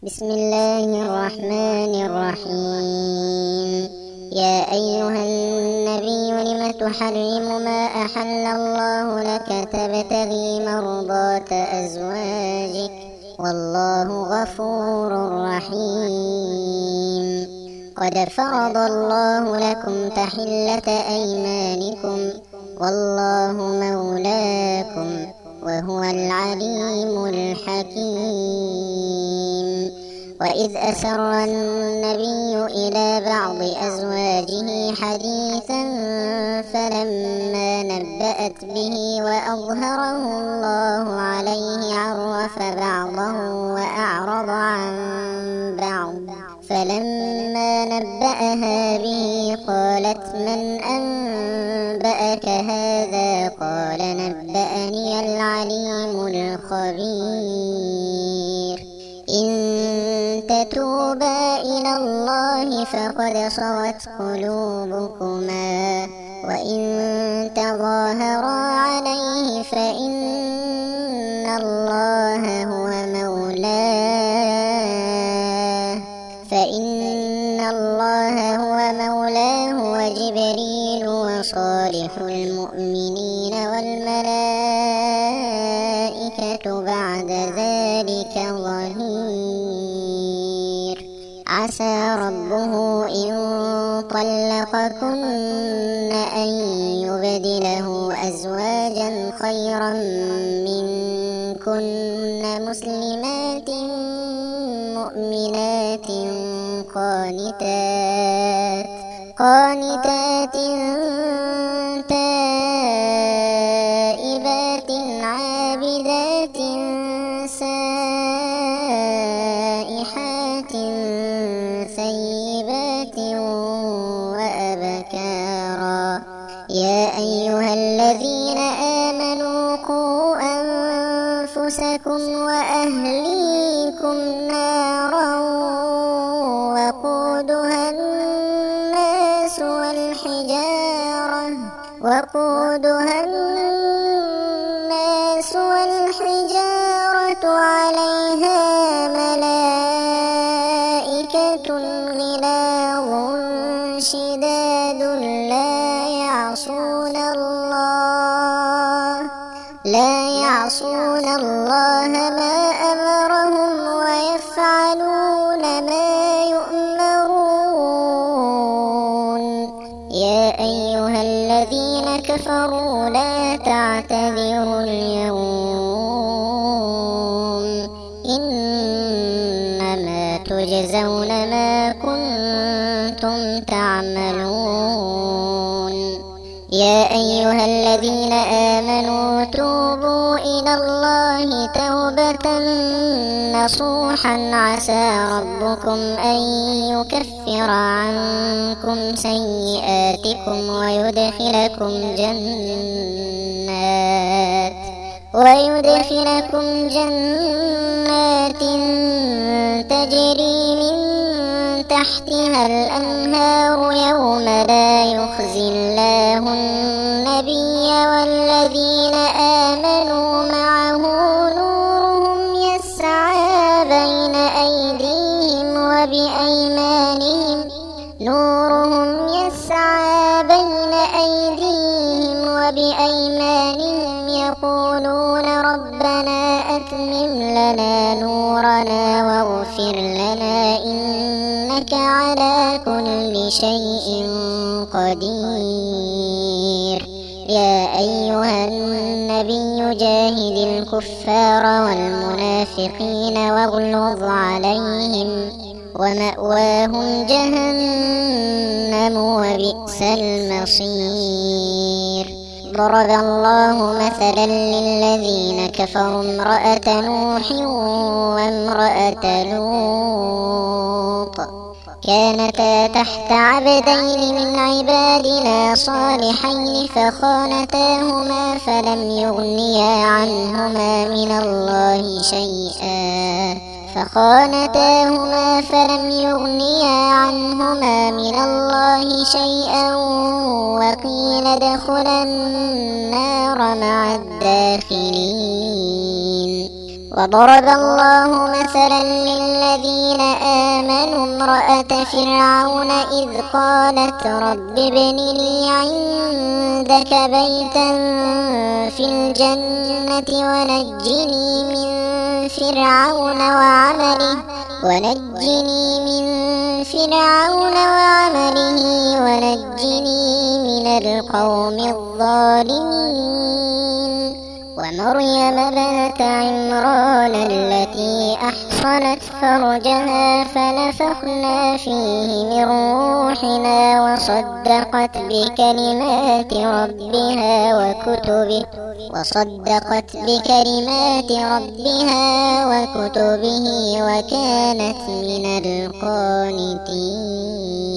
بسم الله الرحمن الرحيم. يا أيها النبي لم تحرم ما أحل الله لك تبتغي مرضات أزواجك والله غفور رحيم. قد فرض الله لكم تحلة أيمانكم والله مولاكم وهو العليم الحكيم. وإذ أسر النبي إلى بعض أزواجه حديثا فلما نبأت به وأظهره الله عليه عرف بعضه وأعرض عن بعض، فلما نبأها به قالت من أنبأك هذا؟ قال نبأني العليم الخبير. إن تتوبا إلى الله فقد صغت قلوبكما وإن تظاهرا عليه فإن الله هو مولاه وجبريل وصالح المؤمنين والملائكة بعد ذلك ظهير. عسى ربه إن طلقكن أن يبدله أزواجا خيرا منكن مسلمات مؤمنات قانتات تائبات عابدات سائحات ثيبات وأبكارا. يا أيها الذين آمنوا قوا أنفسكم وأهليكم نارا وقودها الناس والحجارة عليها ملائكة غلاظ شداد لا يعصون الله ما أمرهم ويفعلون ما يؤمرون. يا أيها الذين كفروا لا تعتذروا اليوم إنما تجزون ما كنتم تعملون. يا أيها الذين آمنوا توبوا إلى الله توبة نصوحا عسى ربكم أن يكفر عنكم سيئاتكم ويدخلكم جنات تجري من تحتها الأنهار يوم لا يخزي الله النبي والذين آمنوا معه نورهم يسعى بين أيديهم وبأيمانهم يقولون ربنا أتمم لنا نورنا واغفر لنا إنك على كل شيء قدير. يا أيها النبي جاهد الكفار والمنافقين واغلظ عليهم ومأواهم جهنم وبئس المصير. ضرب الله مثلا للذين كفروا امرأة نوح وامرأة لوط كانتا تحت عبدين من عبادنا صالحين فخانتاهما فلم يغنيا عنهما من الله شيئا وقيل ادخلا النار مع الداخلين. وضرب الله مثلا للذين الذين آمنوا امرأة فرعون إذ قالت رب ابن لي عندك بيتا في الجنة ونجني من القوم الظالمين. ومريم ابنة عمران التي أحصنت فرجها فنفخنا فيه من روحنا وصدقت بكلمات ربها وكتبه وكانت من القانتين.